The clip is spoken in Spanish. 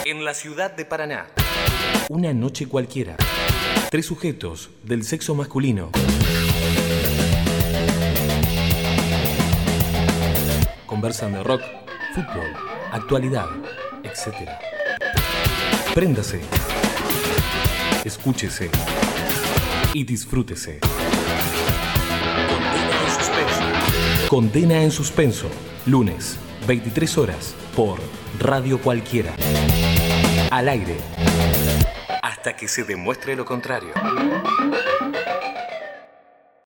En la ciudad de Paraná. Una noche cualquiera. 3 sujetos del sexo masculino. Conversan de rock, fútbol, actualidad, etc. Préndase, escúchese y disfrútese. Condena en suspenso. Condena en suspenso. Lunes, 23 horas, por Radio Cualquiera. Al aire. Hasta que se demuestre lo contrario.